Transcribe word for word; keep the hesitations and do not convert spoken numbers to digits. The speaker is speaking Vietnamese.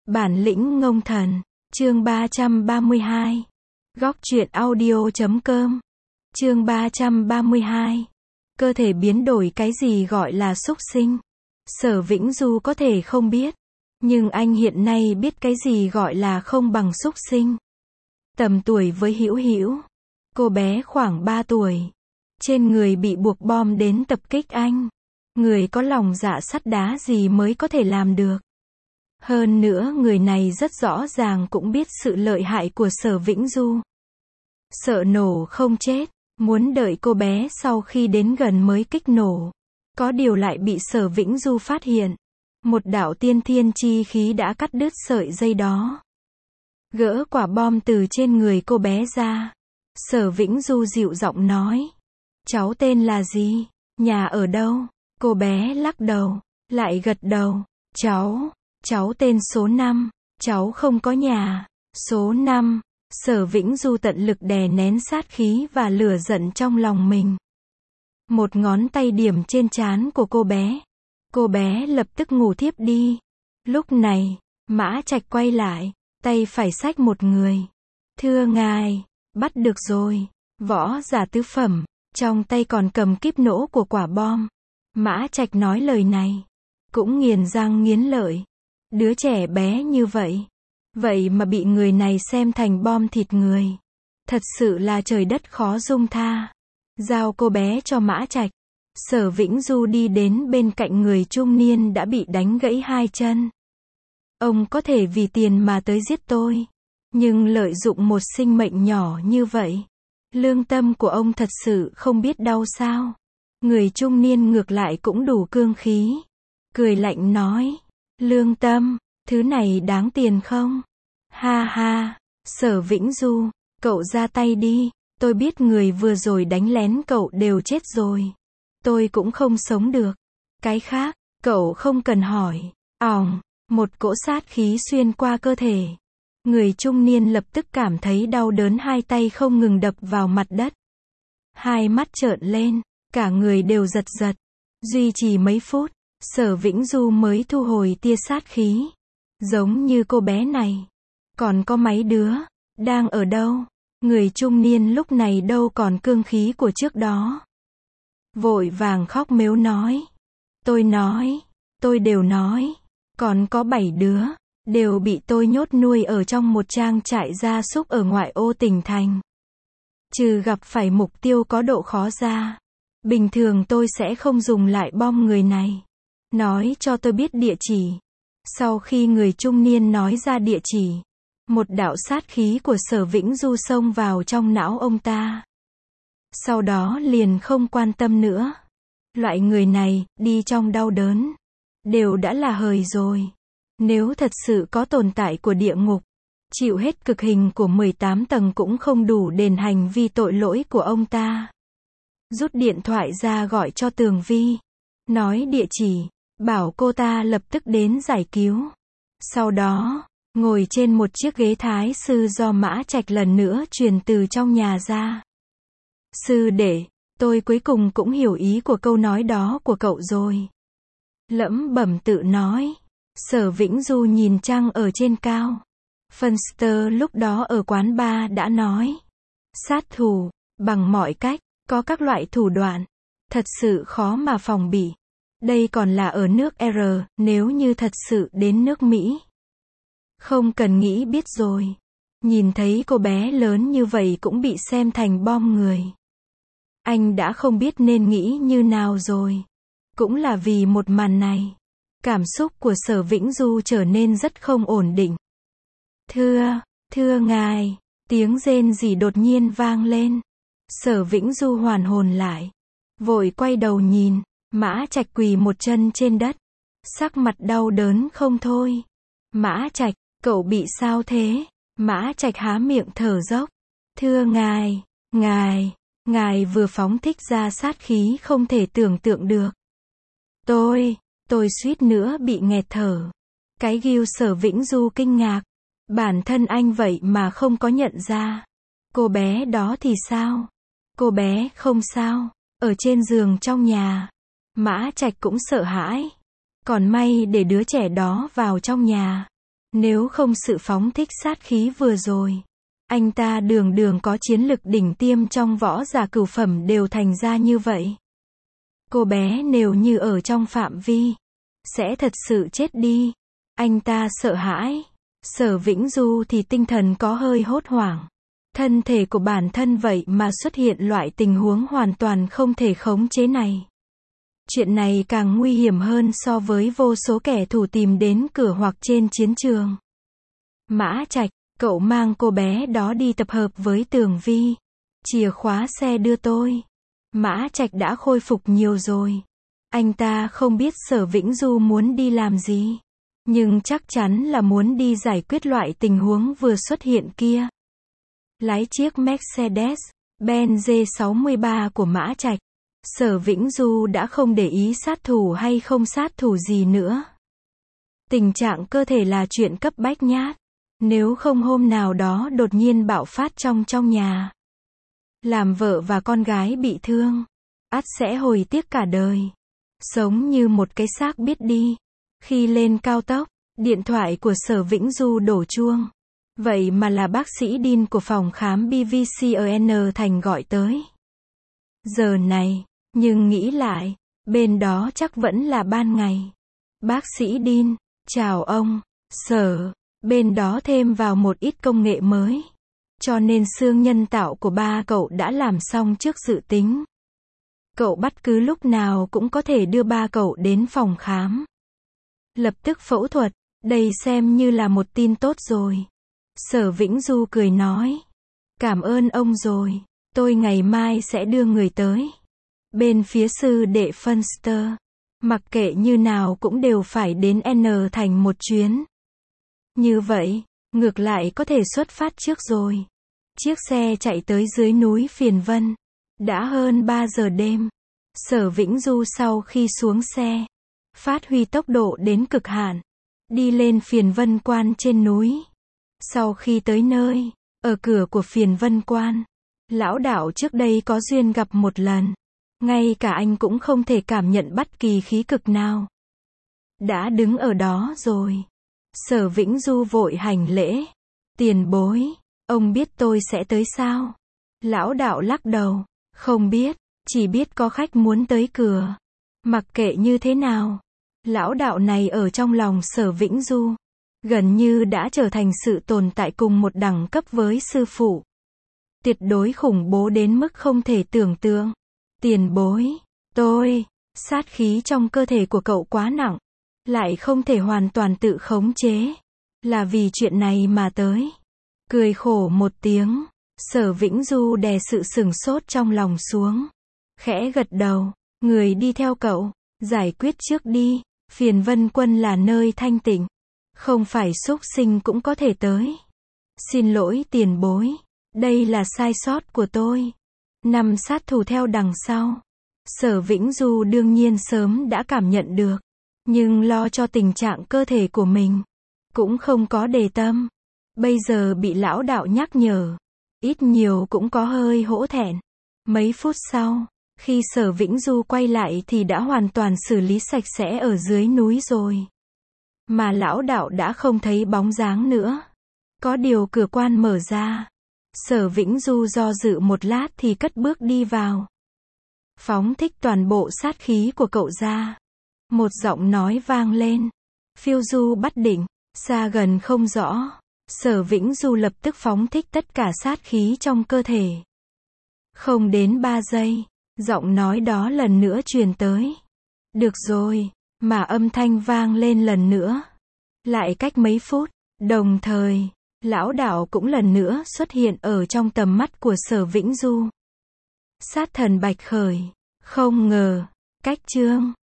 Bản lĩnh ngông thần. Chương ba trăm ba mươi hai. Góc truyện audio chấm com. Chương ba trăm ba mươi hai. Cơ thể biến đổi, cái gì gọi là súc sinh? Sở Vĩnh Du có thể không biết, nhưng anh hiện nay biết cái gì gọi là không bằng súc sinh. Tầm tuổi với Hữu Hữu, cô bé khoảng ba tuổi, trên người bị buộc bom đến tập kích anh. Người có lòng dạ sắt đá gì mới có thể làm được. Hơn nữa người này rất rõ ràng cũng biết sự lợi hại của Sở Vĩnh Du. Sợ nổ không chết, muốn đợi cô bé sau khi đến gần mới kích nổ. Có điều lại bị Sở Vĩnh Du phát hiện. Một đạo tiên thiên chi khí đã cắt đứt sợi dây đó. Gỡ quả bom từ trên người cô bé ra. Sở Vĩnh Du dịu giọng nói. Cháu tên là gì? Nhà ở đâu? Cô bé lắc đầu, lại gật đầu. Cháu, cháu tên số năm. Cháu không có nhà. Số năm. Sở Vĩnh Du tận lực đè nén sát khí và lửa giận trong lòng mình. Một ngón tay điểm trên trán của cô bé. Cô bé lập tức ngủ thiếp đi. Lúc này, Mã Trạch quay lại, tay phải xách một người. Thưa ngài, bắt được rồi. Võ giả tứ phẩm, trong tay còn cầm kíp nổ của quả bom. Mã Trạch nói lời này, cũng nghiến răng nghiến lợi. Đứa trẻ bé như vậy, vậy mà bị người này xem thành bom thịt người. Thật sự là trời đất khó dung tha. Giao cô bé cho Mã Trạch. Sở Vĩnh Du đi đến bên cạnh người trung niên đã bị đánh gãy hai chân. Ông có thể vì tiền mà tới giết tôi, nhưng lợi dụng một sinh mệnh nhỏ như vậy, lương tâm của ông thật sự không biết đau sao? Người trung niên ngược lại cũng đủ cương khí, cười lạnh nói, lương tâm, thứ này đáng tiền không? Ha ha, Sở Vĩnh Du, cậu ra tay đi, tôi biết người vừa rồi đánh lén cậu đều chết rồi. Tôi cũng không sống được. Cái khác, cậu không cần hỏi. Ỏng, một cỗ sát khí xuyên qua cơ thể. Người trung niên lập tức cảm thấy đau đớn, hai tay không ngừng đập vào mặt đất. Hai mắt trợn lên, cả người đều giật giật. Duy trì mấy phút, Sở Vĩnh Du mới thu hồi tia sát khí. Giống như cô bé này. Còn có mấy đứa, đang ở đâu? Người trung niên lúc này đâu còn cương khí của trước đó. Vội vàng khóc mếu nói. Tôi nói, tôi đều nói, còn có bảy đứa, đều bị tôi nhốt nuôi ở trong một trang trại gia súc ở ngoại ô tỉnh thành. Trừ gặp phải mục tiêu có độ khó ra, bình thường tôi sẽ không dùng lại bom người này. Nói cho tôi biết địa chỉ. Sau khi người trung niên nói ra địa chỉ, một đạo sát khí của Sở Vĩnh Du xông vào trong não ông ta. Sau đó liền không quan tâm nữa. Loại người này, đi trong đau đớn, đều đã là hời rồi. Nếu thật sự có tồn tại của địa ngục, chịu hết cực hình của mười tám tầng cũng không đủ đền hành vi tội lỗi của ông ta. Rút điện thoại ra gọi cho Tường Vi. Nói địa chỉ, bảo cô ta lập tức đến giải cứu. Sau đó, ngồi trên một chiếc ghế thái sư do Mã Trạch lần nữa truyền từ trong nhà ra. Sư đệ, tôi cuối cùng cũng hiểu ý của câu nói đó của cậu rồi. Lẩm bẩm tự nói. Sở Vĩnh Du nhìn trăng ở trên cao. Funster lúc đó ở quán bar đã nói. Sát thủ, bằng mọi cách, có các loại thủ đoạn. Thật sự khó mà phòng bị. Đây còn là ở nước R, nếu như thật sự đến nước Mỹ. Không cần nghĩ biết rồi. Nhìn thấy cô bé lớn như vậy cũng bị xem thành bom người. Anh đã không biết nên nghĩ như nào rồi. Cũng là vì một màn này. Cảm xúc của Sở Vĩnh Du trở nên rất không ổn định. Thưa, thưa ngài, tiếng rên rỉ đột nhiên vang lên. Sở Vĩnh Du hoàn hồn lại. Vội quay đầu nhìn, Mã Trạch quỳ một chân trên đất. Sắc mặt đau đớn không thôi. Mã Trạch, cậu bị sao thế? Mã Trạch há miệng thở dốc. Thưa ngài, ngài, ngài vừa phóng thích ra sát khí không thể tưởng tượng được. Tôi, tôi suýt nữa bị nghẹt thở. Cái ghiu Sở Vĩnh Du kinh ngạc. Bản thân anh vậy mà không có nhận ra. Cô bé đó thì sao? Cô bé không sao, ở trên giường trong nhà. Mã Trạch cũng sợ hãi. Còn may để đứa trẻ đó vào trong nhà. Nếu không sự phóng thích sát khí vừa rồi, anh ta đường đường có chiến lực đỉnh tiêm trong võ giả cửu phẩm đều thành ra như vậy. Cô bé nếu như ở trong phạm vi, sẽ thật sự chết đi. Anh ta sợ hãi. Sở Vĩnh Du thì tinh thần có hơi hốt hoảng. Thân thể của bản thân vậy mà xuất hiện loại tình huống hoàn toàn không thể khống chế này. Chuyện này càng nguy hiểm hơn so với vô số kẻ thù tìm đến cửa hoặc trên chiến trường. Mã Trạch, cậu mang cô bé đó đi tập hợp với Tường Vi. Chìa khóa xe đưa tôi. Mã Trạch đã khôi phục nhiều rồi. Anh ta không biết Sở Vĩnh Du muốn đi làm gì, nhưng chắc chắn là muốn đi giải quyết loại tình huống vừa xuất hiện kia. Lái chiếc Mercedes-Benz G sáu mươi ba của Mã Trạch, Sở Vĩnh Du đã không để ý sát thủ hay không sát thủ gì nữa. Tình trạng cơ thể là chuyện cấp bách nhát. Nếu không hôm nào đó đột nhiên bạo phát trong trong nhà, làm vợ và con gái bị thương, ắt sẽ hối tiếc cả đời. Sống như một cái xác biết đi. Khi lên cao tốc, điện thoại của Sở Vĩnh Du đổ chuông. Vậy mà là bác sĩ Dean của phòng khám bê vê xê ở N Thành gọi tới. Giờ này, nhưng nghĩ lại, bên đó chắc vẫn là ban ngày. Bác sĩ Dean, chào ông, Sở, bên đó thêm vào một ít công nghệ mới. Cho nên xương nhân tạo của ba cậu đã làm xong trước dự tính. Cậu bất cứ lúc nào cũng có thể đưa ba cậu đến phòng khám. Lập tức phẫu thuật, đây xem như là một tin tốt rồi. Sở Vĩnh Du cười nói. Cảm ơn ông rồi, tôi ngày mai sẽ đưa người tới. Bên phía sư đệ Funster, mặc kệ như nào cũng đều phải đến N Thành một chuyến. Như vậy, ngược lại có thể xuất phát trước rồi. Chiếc xe chạy tới dưới núi Phiền Vân. Đã hơn ba giờ đêm. Sở Vĩnh Du sau khi xuống xe, phát huy tốc độ đến cực hạn, đi lên Phiền Vân Quan trên núi. Sau khi tới nơi, ở cửa của Phiền Vân Quan, lão đạo trước đây có duyên gặp một lần. Ngay cả anh cũng không thể cảm nhận bất kỳ khí cực nào. Đã đứng ở đó rồi. Sở Vĩnh Du vội hành lễ. Tiền bối, ông biết tôi sẽ tới sao? Lão đạo lắc đầu. Không biết, chỉ biết có khách muốn tới cửa. Mặc kệ như thế nào, lão đạo này ở trong lòng Sở Vĩnh Du, gần như đã trở thành sự tồn tại cùng một đẳng cấp với sư phụ. Tuyệt đối khủng bố đến mức không thể tưởng tượng. Tiền bối, tôi, sát khí trong cơ thể của cậu quá nặng, lại không thể hoàn toàn tự khống chế. Là vì chuyện này mà tới. Cười khổ một tiếng, Sở Vĩnh Du đè sự sửng sốt trong lòng xuống. Khẽ gật đầu, người đi theo cậu, giải quyết trước đi. Phiền Vân Quân là nơi thanh tịnh, không phải súc sinh cũng có thể tới. Xin lỗi tiền bối, đây là sai sót của tôi. Năm sát thủ theo đằng sau. Sở Vĩnh Du đương nhiên sớm đã cảm nhận được, nhưng lo cho tình trạng cơ thể của mình, cũng không có để tâm. Bây giờ bị lão đạo nhắc nhở, ít nhiều cũng có hơi hổ thẹn. Mấy phút sau, khi Sở Vĩnh Du quay lại thì đã hoàn toàn xử lý sạch sẽ ở dưới núi rồi. Mà lão đạo đã không thấy bóng dáng nữa. Có điều cửa quan mở ra. Sở Vĩnh Du do dự một lát thì cất bước đi vào. Phóng thích toàn bộ sát khí của cậu ra. Một giọng nói vang lên. Phiêu du bắt định, xa gần không rõ. Sở Vĩnh Du lập tức phóng thích tất cả sát khí trong cơ thể. Không đến ba giây, giọng nói đó lần nữa truyền tới. Được rồi, mà âm thanh vang lên lần nữa. Lại cách mấy phút, đồng thời, lão đạo cũng lần nữa xuất hiện ở trong tầm mắt của Sở Vĩnh Du. Sát thần bạch khởi, không ngờ, cách chương